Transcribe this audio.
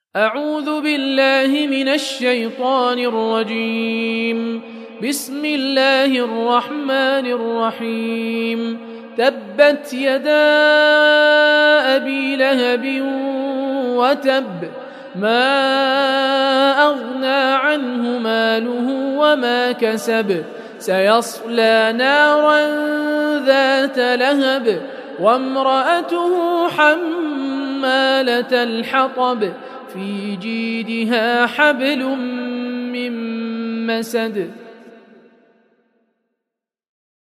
أعوذ بالله من الشيطان الرجيم. بسم الله الرحمن الرحيم. تبت يدا أبي لهب وتب، ما أغنى عنه ماله وما كسب، سيصلى نارا ذات لهب وامرأته حمالة الحطب في جيدها حبل من مسد.